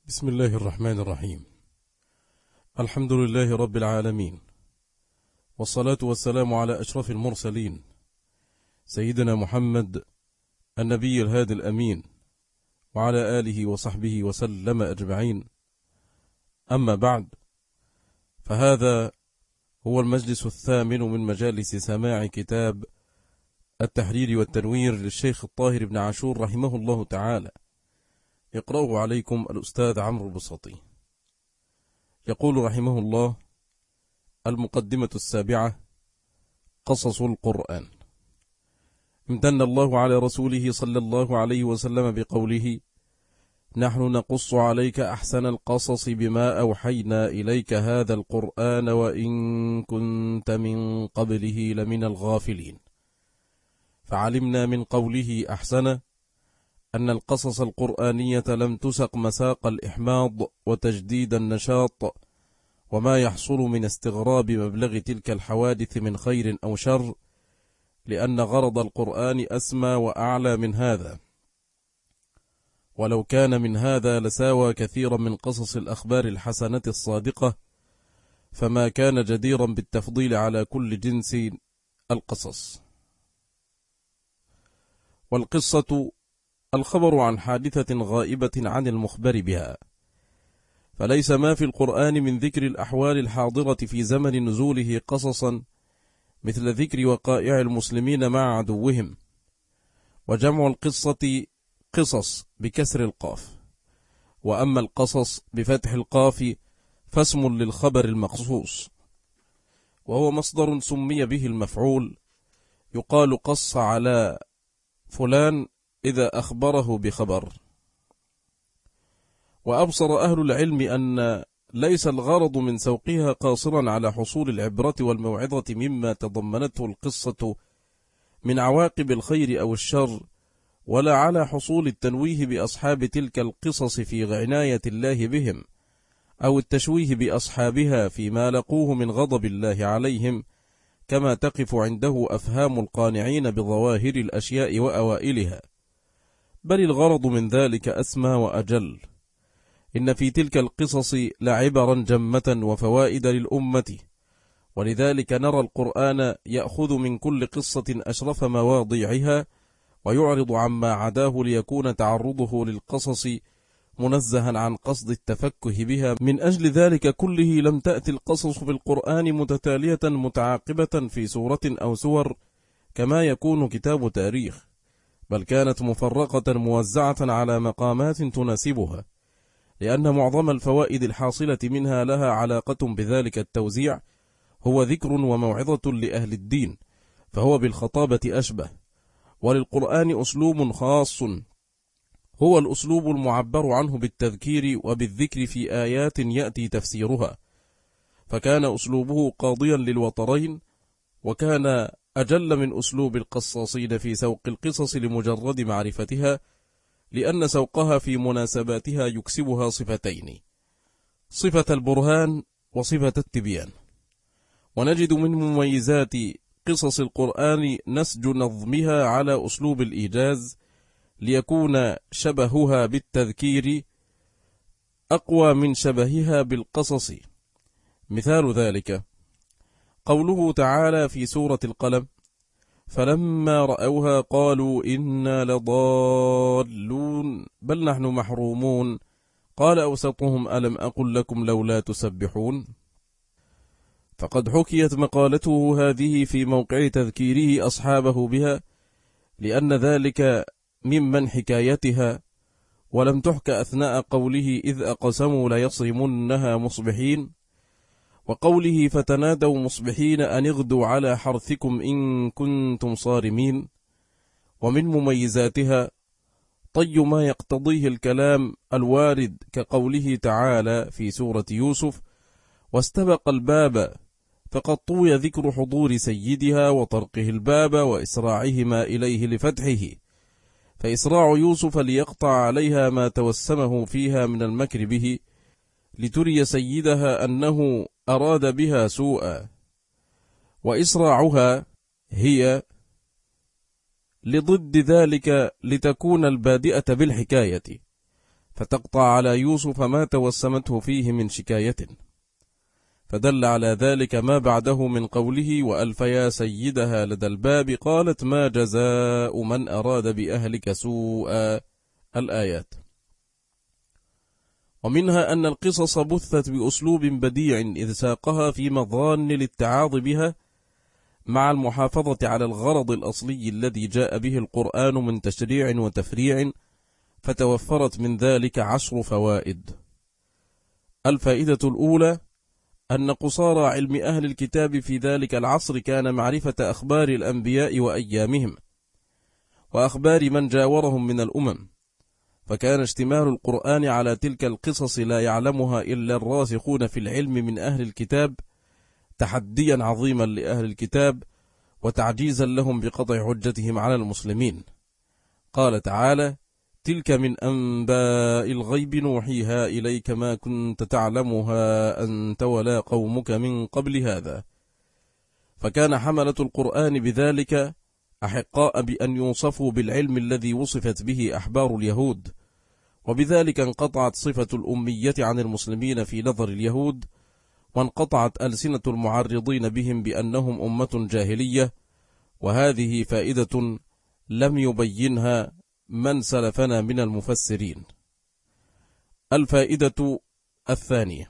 بسم الله الرحمن الرحيم. الحمد لله رب العالمين، والصلاة والسلام على أشرف المرسلين سيدنا محمد النبي الهادي الأمين، وعلى آله وصحبه وسلم أجمعين. أما بعد، فهذا هو المجلس الثامن من مجالس سماع كتاب التحرير والتنوير للشيخ الطاهر بن عاشور رحمه الله تعالى، يقرأه عليكم الأستاذ عمرو البساطي. يقول رحمه الله: المقدمة السابعة: قصص القرآن. امتن الله على رسوله صلى الله عليه وسلم بقوله: نحن نقص عليك أحسن القصص بما أوحينا إليك هذا القرآن وإن كنت من قبله لمن الغافلين. فعلمنا من قوله أحسن أن القصص القرآنية لم تسق مساق الإحماض وتجديد النشاط وما يحصل من استغراب مبلغ تلك الحوادث من خير أو شر، لأن غرض القرآن أسمى وأعلى من هذا، ولو كان من هذا لساوى كثيرا من قصص الأخبار الحسنة الصادقة، فما كان جديرا بالتفضيل على كل جنس القصص. والقصة الخبر عن حادثة غائبة عن المخبر بها، فليس ما في القرآن من ذكر الأحوال الحاضرة في زمن نزوله قصصا مثل ذكر وقائع المسلمين مع عدوهم. وجمع القصة قصص بكسر القاف، وأما القصص بفتح القاف فاسم للخبر المقصوص، وهو مصدر سمي به المفعول، يقال قص على فلان إذا أخبره بخبر. وأبصر أهل العلم أن ليس الغرض من سوقها قاصرا على حصول العبرة والموعظة مما تضمنته القصة من عواقب الخير أو الشر، ولا على حصول التنويه بأصحاب تلك القصص في عناية الله بهم، أو التشويه بأصحابها فيما لقوه من غضب الله عليهم، كما تقف عنده أفهام القانعين بظواهر الأشياء وأوائلها، بل الغرض من ذلك أسمى وأجل. إن في تلك القصص لعبرا جمة وفوائد للأمة، ولذلك نرى القرآن يأخذ من كل قصة أشرف مواضيعها ويعرض عما عداه، ليكون تعرضه للقصص منزها عن قصد التفكه بها. من أجل ذلك كله لم تأتي القصص في القرآن متتالية متعاقبة في سورة أو سور كما يكون كتاب تاريخ، بل كانت مفرقة موزعة على مقامات تناسبها، لأن معظم الفوائد الحاصلة منها لها علاقة بذلك التوزيع، هو ذكر وموعظة لأهل الدين، فهو بالخطابة أشبه. وللقرآن أسلوب خاص، هو الأسلوب المعبر عنه بالتذكير وبالذكر في آيات يأتي تفسيرها، فكان أسلوبه قاضيا للوطرين، وكان أجل من أسلوب القصاصين في سوق القصص لمجرد معرفتها، لأن سوقها في مناسباتها يكسبها صفتين: صفة البرهان وصفة التبيان. ونجد من مميزات قصص القرآن نسج نظمها على أسلوب الإيجاز، ليكون شبهها بالتذكير أقوى من شبهها بالقصص. مثال ذلك قوله تعالى في سورة القلم: فلما رأوها قالوا إنا لضالون بل نحن محرومون قال أوسطهم ألم أقل لكم لولا تسبحون. فقد حكيت مقالته هذه في موقع تذكيره أصحابه بها، لأن ذلك ممن حكايتها، ولم تحك أثناء قوله إذ أقسموا ليصرمنها مصبحين، وقوله فتنادوا مصبحين أن اغدوا على حرثكم إن كنتم صارمين. ومن مميزاتها طي ما يقتضيه الكلام الوارد، كقوله تعالى في سورة يوسف: واستبق الباب، فقد طوي ذكر حضور سيدها وطرقه الباب وإسراعهما إليه لفتحه، فإسراع يوسف ليقطع عليها ما توسمه فيها من المكر به، لتري سيدها أنه أراد بها سوءا. وإسراعها هي لضد ذلك لتكون البادئة بالحكاية، فتقطع على يوسف ما توسمته فيه من شكاية، فدل على ذلك ما بعده من قوله وألف يا سيدها لدى الباب قالت ما جزاء من أراد بأهلك سوءا الآيات. ومنها أن القصص بثت بأسلوب بديع إذ ساقها في مظان الاتعاظ بها مع المحافظة على الغرض الأصلي الذي جاء به القرآن من تشريع وتفريع، فتوفرت من ذلك 10 فوائد. الفائدة الأولى أن قصارى علم أهل الكتاب في ذلك العصر كان معرفة أخبار الأنبياء وأيامهم وأخبار من جاورهم من الأمم، فكان اشتمال القرآن على تلك القصص لا يعلمها إلا الراسخون في العلم من أهل الكتاب تحديا عظيما لأهل الكتاب وتعجيزا لهم بقطع حجتهم على المسلمين. قال تعالى تلك من أنباء الغيب نوحيها إليك ما كنت تعلمها أنت ولا قومك من قبل هذا. فكان حملة القرآن بذلك أحقاء بأن يوصفوا بالعلم الذي وصفت به أحبار اليهود، وبذلك انقطعت صفة الأمية عن المسلمين في نظر اليهود، وانقطعت ألسنة المعرضين بهم بأنهم أمة جاهلية، وهذه فائدة لم يبينها من سلفنا من المفسرين. الفائدة الثانية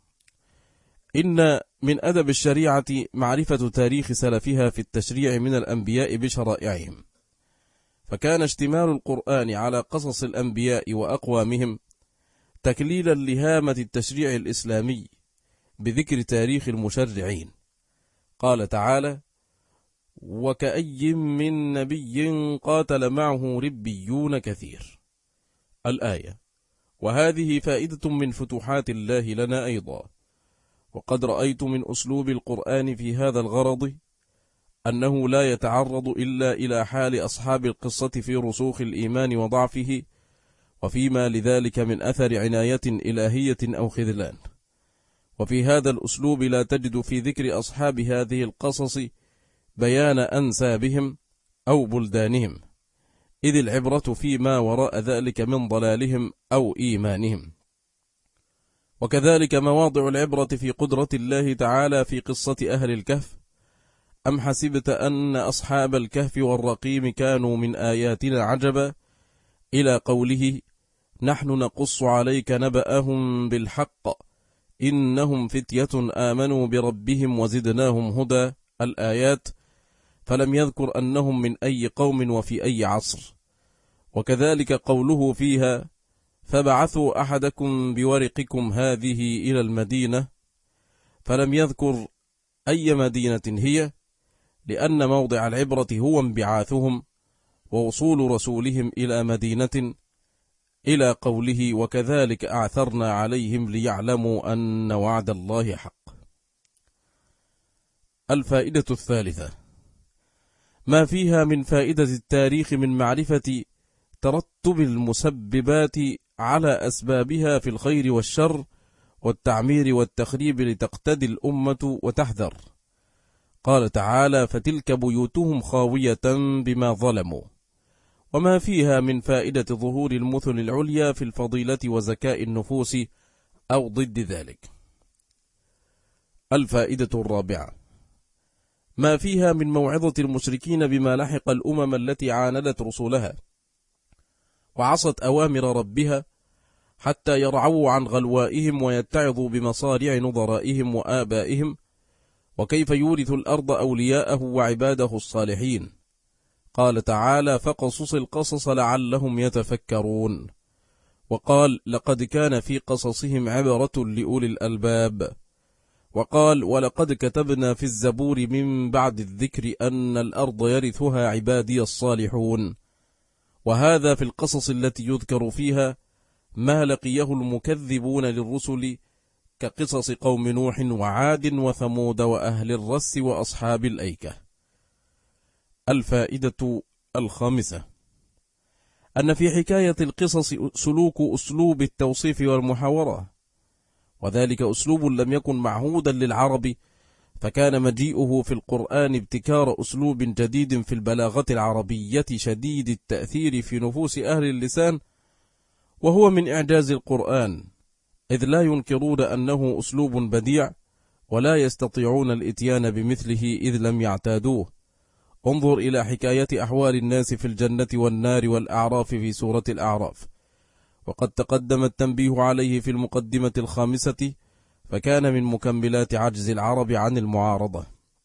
إن من أدب الشريعة معرفة تاريخ سلفها في التشريع من الأنبياء بشرائعهم، فكان اشتمال القرآن على قصص الأنبياء وأقوامهم تكليلا لهامة التشريع الإسلامي بذكر تاريخ المشرعين. قال تعالى وكأي من نبي قاتل معه ربيون كثير الآية. وهذه فائدة من فتوحات الله لنا أيضا. وقد رأيت من أسلوب القرآن في هذا الغرض أنه لا يتعرض إلا إلى حال أصحاب القصة في رسوخ الإيمان وضعفه، وفيما لذلك من أثر عناية إلهية أو خذلان. وفي هذا الأسلوب لا تجد في ذكر أصحاب هذه القصص بيان أنسابهم أو بلدانهم، إذ العبرة فيما وراء ذلك من ضلالهم أو إيمانهم. وكذلك مواضع العبرة في قدرة الله تعالى في قصة أهل الكهف. أم حسبت أن أصحاب الكهف والرقيم كانوا من آياتنا عجبا، إلى قوله نحن نقص عليك نبأهم بالحق إنهم فتية آمنوا بربهم وزدناهم هدى الآيات، فلم يذكر أنهم من أي قوم وفي أي عصر. وكذلك قوله فيها فبعثوا أحدكم بورقكم هذه إلى المدينة، فلم يذكر أي مدينة هي، لأن موضع العبرة هو انبعاثهم ووصول رسولهم إلى مدينة، إلى قوله وكذلك أعثرنا عليهم ليعلموا أن وعد الله حق. الفائدة الثالثة ما فيها من فائدة التاريخ من معرفة ترتب المسببات على أسبابها في الخير والشر والتعمير والتخريب لتقتدي الأمة وتحذر. قال تعالى فتلك بيوتهم خاوية بما ظلموا. وما فيها من فائدة ظهور المثل العليا في الفضيلة وزكاء النفوس أو ضد ذلك. الفائدة الرابعة ما فيها من موعظة المشركين بما لحق الأمم التي عاندت رسولها وعصت أوامر ربها حتى يرعوا عن غلوائهم ويتعظوا بمصارع نظرائهم وآبائهم، وكيف يورث الأرض أولياءه وعباده الصالحين. قال تعالى فقصص القصص لعلهم يتفكرون. وقال لقد كان في قصصهم عبرة لأولي الألباب. وقال ولقد كتبنا في الزبور من بعد الذكر أن الأرض يرثها عبادي الصالحون. وهذا في القصص التي يذكر فيها ما لقيه المكذبون للرسل كقصص قوم نوح وعاد وثمود وأهل الرس وأصحاب الأيكة. الفائدة الخامسة أن في حكاية القصص سلوك أسلوب التوصيف والمحاورة، وذلك أسلوب لم يكن معهودا للعرب، فكان مجيئه في القرآن ابتكار أسلوب جديد في البلاغة العربية شديد التأثير في نفوس أهل اللسان، وهو من إعجاز القرآن، إذ لا ينكرون أنه أسلوب بديع، ولا يستطيعون الإتيان بمثله إذ لم يعتادوه. انظر إلى حكاية أحوال الناس في الجنة والنار والأعراف في سورة الأعراف، وقد تقدم التنبيه عليه في المقدمة الخامسة، فكان من مكملات عجز العرب عن المعارضة.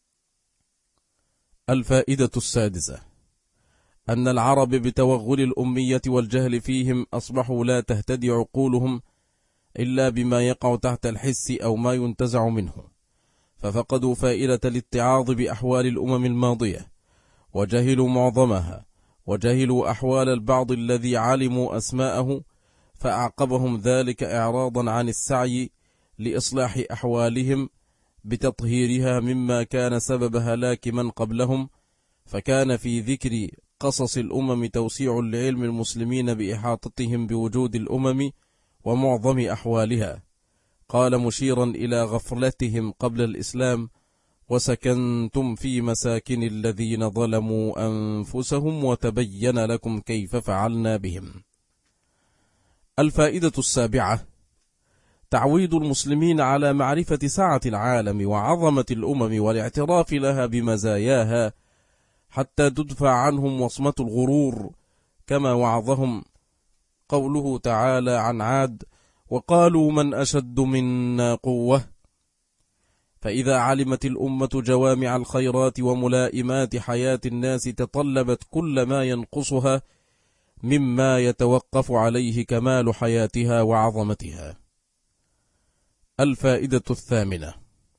الفائدة السادسة: أن العرب بتوغل الأمية والجهل فيهم أصبحوا لا تهتدي عقولهم إلا بما يقع تحت الحس أو ما ينتزع منه، ففقدوا فائدة الاتعاظ بأحوال الأمم الماضية، وجهلوا معظمها، وجهلوا أحوال البعض الذي علموا أسماءه، فأعقبهم ذلك إعراضا عن السعي لإصلاح أحوالهم بتطهيرها مما كان سبب هلاك من قبلهم. فكان في ذكر قصص الأمم توسيع لعلم المسلمين بإحاطتهم بوجود الأمم ومعظم أحوالها. قال مشيرا إلى غفلتهم قبل الإسلام: وسكنتم في مساكن الذين ظلموا أنفسهم وتبين لكم كيف فعلنا بهم. الفائدة السابعة: تعويد المسلمين على معرفة سعة العالم وعظمة الأمم والاعتراف لها بمزاياها، حتى تدفع عنهم وصمة الغرور، كما وعظهم قوله تعالى عن عاد: وقالوا من أشد منا قوة. فإذا علمت الأمة جوامع الخيرات وملائمات حياة الناس، تطلبت كل ما ينقصها مما يتوقف عليه كمال حياتها وعظمتها. الفائدة الثامنة: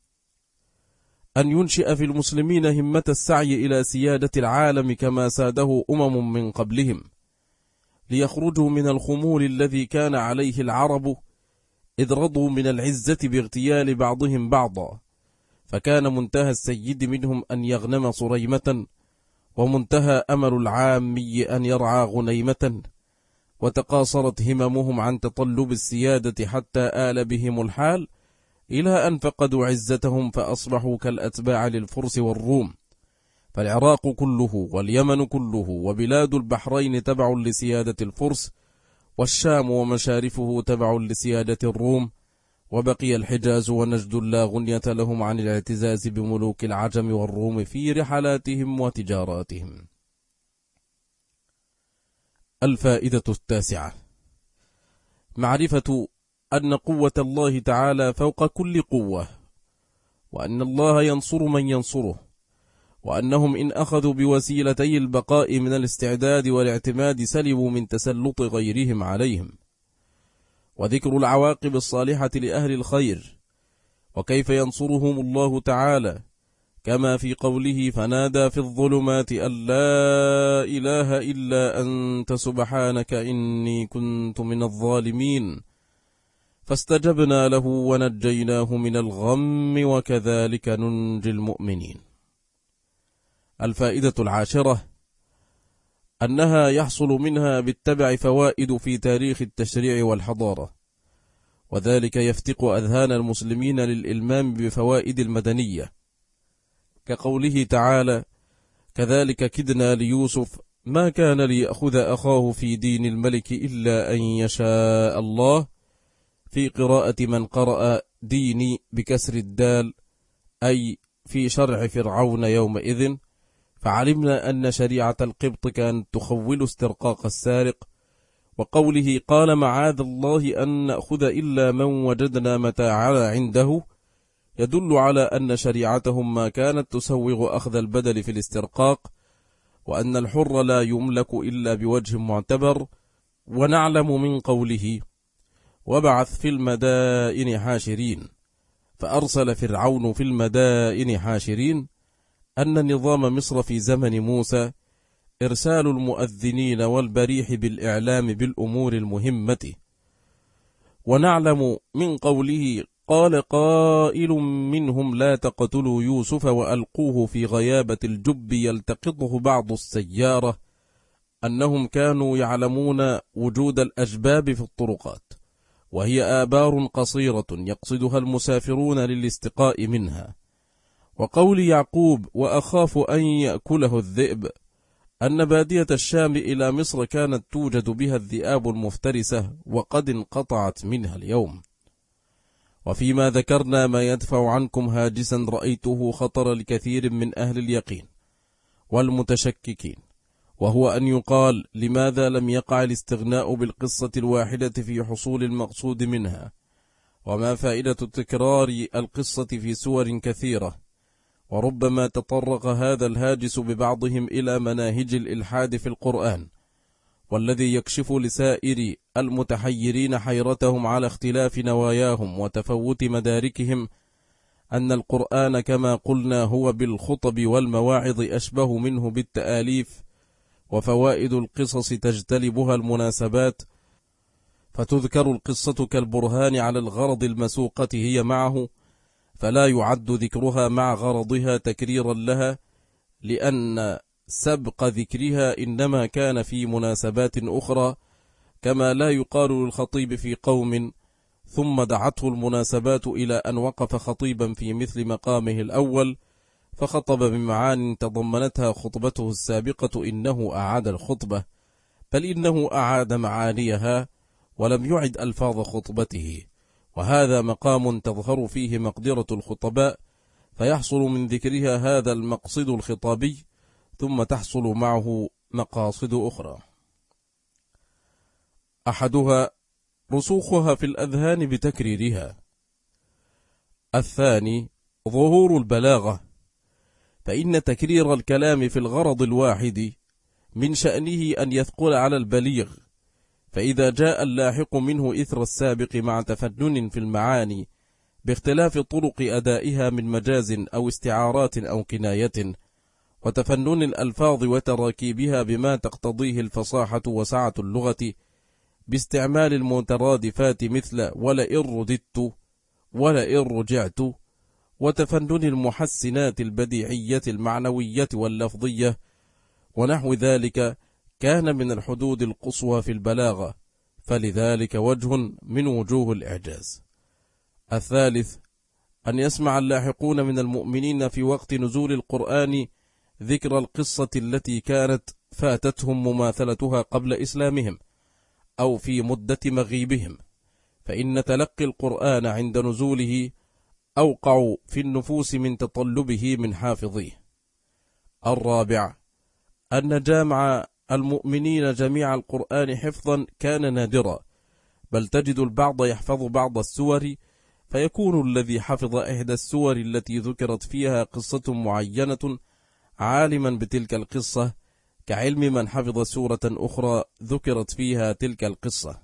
أن ينشئ في المسلمين همة السعي إلى سيادة العالم كما ساده أمم من قبلهم، ليخرجوا من الخمول الذي كان عليه العرب، إذ رضوا من العزة باغتيال بعضهم بعضا، فكان منتهى السيد منهم أن يغنم صريمة، ومنتهى أمل العامي أن يرعى غنيمة، وتقاصرت هممهم عن تطلب السيادة حتى آل بهم الحال إلى أن فقدوا عزتهم فأصبحوا كالأتباع للفرس والروم. فالعراق كله واليمن كله وبلاد البحرين تبع لسيادة الفرس، والشام ومشارفه تبع لسيادة الروم، وبقي الحجاز ونجد لا غنية لهم عن الاعتزاز بملوك العجم والروم في رحلاتهم وتجاراتهم. الفائدة التاسعة: معرفة أن قوة الله تعالى فوق كل قوة، وأن الله ينصر من ينصره، وأنهم إن أخذوا بوسيلتي البقاء من الاستعداد والاعتماد سلبوا من تسلط غيرهم عليهم. وذكر العواقب الصالحة لأهل الخير، وكيف ينصرهم الله تعالى، كما في قوله: فنادى في الظلمات أن لا إله إلا أنت سبحانك إني كنت من الظالمين، فاستجبنا له ونجيناه من الغم وكذلك ننجي المؤمنين. الفائدة العاشرة: أنها يحصل منها بالتبع فوائد في تاريخ التشريع والحضارة، وذلك يفتق أذهان المسلمين للإلمام بفوائد المدنية، كقوله تعالى: كذلك كدنا ليوسف ما كان ليأخذ أخاه في دين الملك إلا أن يشاء الله، في قراءة من قرأ ديني بكسر الدال، أي في شرع فرعون يومئذ، فعلمنا أن شريعة القبط كانت تخول استرقاق السارق. وقوله: قال معاذ الله أن نأخذ إلا من وجدنا متاعنا عنده، يدل على أن شريعتهم ما كانت تسوغ أخذ البدل في الاسترقاق، وأن الحر لا يملك إلا بوجه معتبر. ونعلم من قوله: وبعث في المدائن حاشرين، فأرسل فرعون في المدائن حاشرين، أن نظام مصر في زمن موسى إرسال المؤذنين والبريح بالإعلام بالأمور المهمة. ونعلم من قوله: قال قائل منهم لا تقتلوا يوسف وألقوه في غيابة الجب يلتقطه بعض السيارة، أنهم كانوا يعلمون وجود الأجباب في الطرقات، وهي آبار قصيرة يقصدها المسافرون للاستقاء منها. وقول يعقوب: وأخاف أن يأكله الذئب، أن بادية الشام إلى مصر كانت توجد بها الذئاب المفترسة وقد انقطعت منها اليوم. وفيما ذكرنا ما يدفع عنكم هاجسا رأيته خطر لكثير من أهل اليقين والمتشككين، وهو أن يقال: لماذا لم يقع الاستغناء بالقصة الواحدة في حصول المقصود منها؟ وما فائدة تكرار القصة في سور كثيرة؟ وربما تطرق هذا الهاجس ببعضهم إلى مناهج الإلحاد في القرآن، والذي يكشف لسائر المتحيرين حيرتهم على اختلاف نواياهم وتفوت مداركهم أن القرآن كما قلنا هو بالخطب والمواعظ أشبه منه بالتآليف، وفوائد القصص تجتلبها المناسبات، فتذكر القصة كالبرهان على الغرض المسوقة هي معه، فلا يعد ذكرها مع غرضها تكريرا لها، لأن سبق ذكرها إنما كان في مناسبات أخرى، كما لا يقال للخطيب في قوم ثم دعته المناسبات إلى أن وقف خطيبا في مثل مقامه الأول فخطب بمعان تضمنتها خطبته السابقة، إنه أعاد الخطبة، بل إنه أعاد معانيها ولم يعد ألفاظ خطبته، وهذا مقام تظهر فيه مقدرة الخطباء، فيحصل من ذكرها هذا المقصد الخطابي، ثم تحصل معه مقاصد أخرى. أحدها رسوخها في الأذهان بتكريرها. الثاني ظهور البلاغة، فإن تكرير الكلام في الغرض الواحد من شأنه أن يثقل على البليغ، فإذا جاء اللاحق منه إثر السابق مع تفنن في المعاني باختلاف طرق أدائها من مجاز أو استعارات أو كناية، وتفنن الألفاظ وتراكيبها بما تقتضيه الفصاحة وسعة اللغة باستعمال المترادفات مثل ولئن رددت ولئن رجعت، وتفنن المحسنات البديعية المعنوية واللفظية ونحو ذلك، كان من الحدود القصوى في البلاغة، فلذلك وجه من وجوه الإعجاز. الثالث أن يسمع اللاحقون من المؤمنين في وقت نزول القرآن ذكر القصة التي كانت فاتتهم مماثلتها قبل إسلامهم أو في مدة مغيبهم، فإن تلقي القرآن عند نزوله أوقع في النفوس من تطلبه من حافظيه. الرابع أن جامع المؤمنين جميع القرآن حفظا كان نادرا، بل تجد البعض يحفظ بعض السور، فيكون الذي حفظ إحدى السور التي ذكرت فيها قصة معينة عالما بتلك القصة، كعلم من حفظ سورة أخرى ذكرت فيها تلك القصة.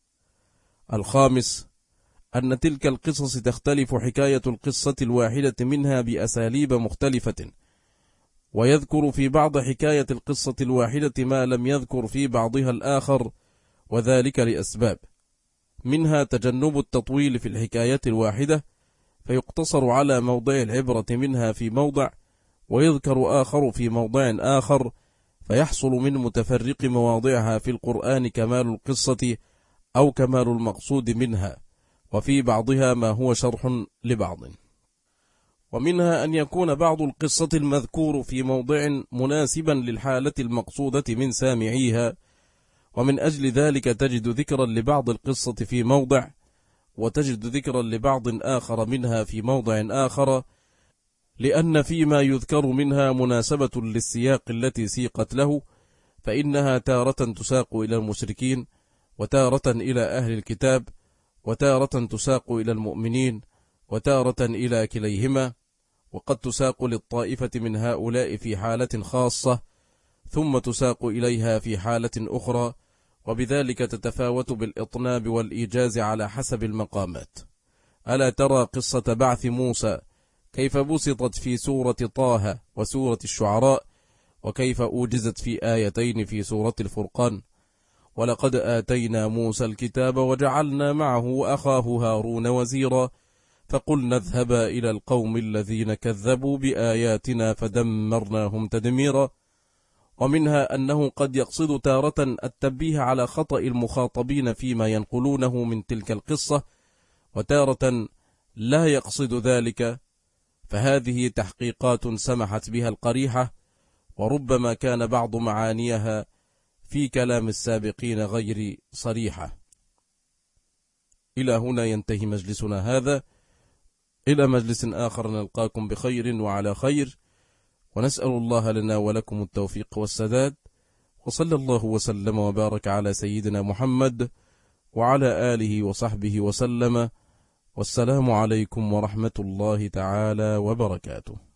الخامس أن تلك القصص تختلف حكاية القصة الواحدة منها بأساليب مختلفة، ويذكر في بعض حكاية القصة الواحدة ما لم يذكر في بعضها الآخر، وذلك لأسباب، منها تجنب التطويل في الحكاية الواحدة، فيقتصر على موضع العبرة منها في موضع، ويذكر آخر في موضع آخر، فيحصل من متفرق مواضعها في القرآن كمال القصة أو كمال المقصود منها، وفي بعضها ما هو شرح لبعض. ومنها أن يكون بعض القصة المذكور في موضع مناسبا للحالة المقصودة من سامعيها، ومن أجل ذلك تجد ذكرا لبعض القصة في موضع، وتجد ذكرا لبعض آخر منها في موضع آخر، لأن فيما يذكر منها مناسبة للسياق التي سيقت له، فإنها تارة تساق إلى المشركين، وتارة إلى أهل الكتاب، وتارة تساق إلى المؤمنين، وتارة إلى كليهما، وقد تساق للطائفة من هؤلاء في حالة خاصة، ثم تساق إليها في حالة أخرى، وبذلك تتفاوت بالإطناب والإيجاز على حسب المقامات. ألا ترى قصة بعث موسى كيف بسطت في سورة طه وسورة الشعراء، وكيف أوجزت في آيتين في سورة الفرقان؟ ولقد آتينا موسى الكتاب وجعلنا معه أخاه هارون وزيرا، فقلنا اذهبا إلى القوم الذين كذبوا بآياتنا فدمرناهم تدميرا. ومنها أنه قد يقصد تارة التنبيه على خطأ المخاطبين فيما ينقلونه من تلك القصة، وتارة لا يقصد ذلك، فهذه تحقيقات سمحت بها القريحة، وربما كان بعض معانيها في كلام السابقين غير صريحة. إلى هنا ينتهي مجلسنا هذا، إلى مجلس آخر نلقاكم بخير وعلى خير، ونسأل الله لنا ولكم التوفيق والسداد، وصلى الله وسلم وبارك على سيدنا محمد وعلى آله وصحبه وسلم، والسلام عليكم ورحمة الله تعالى وبركاته.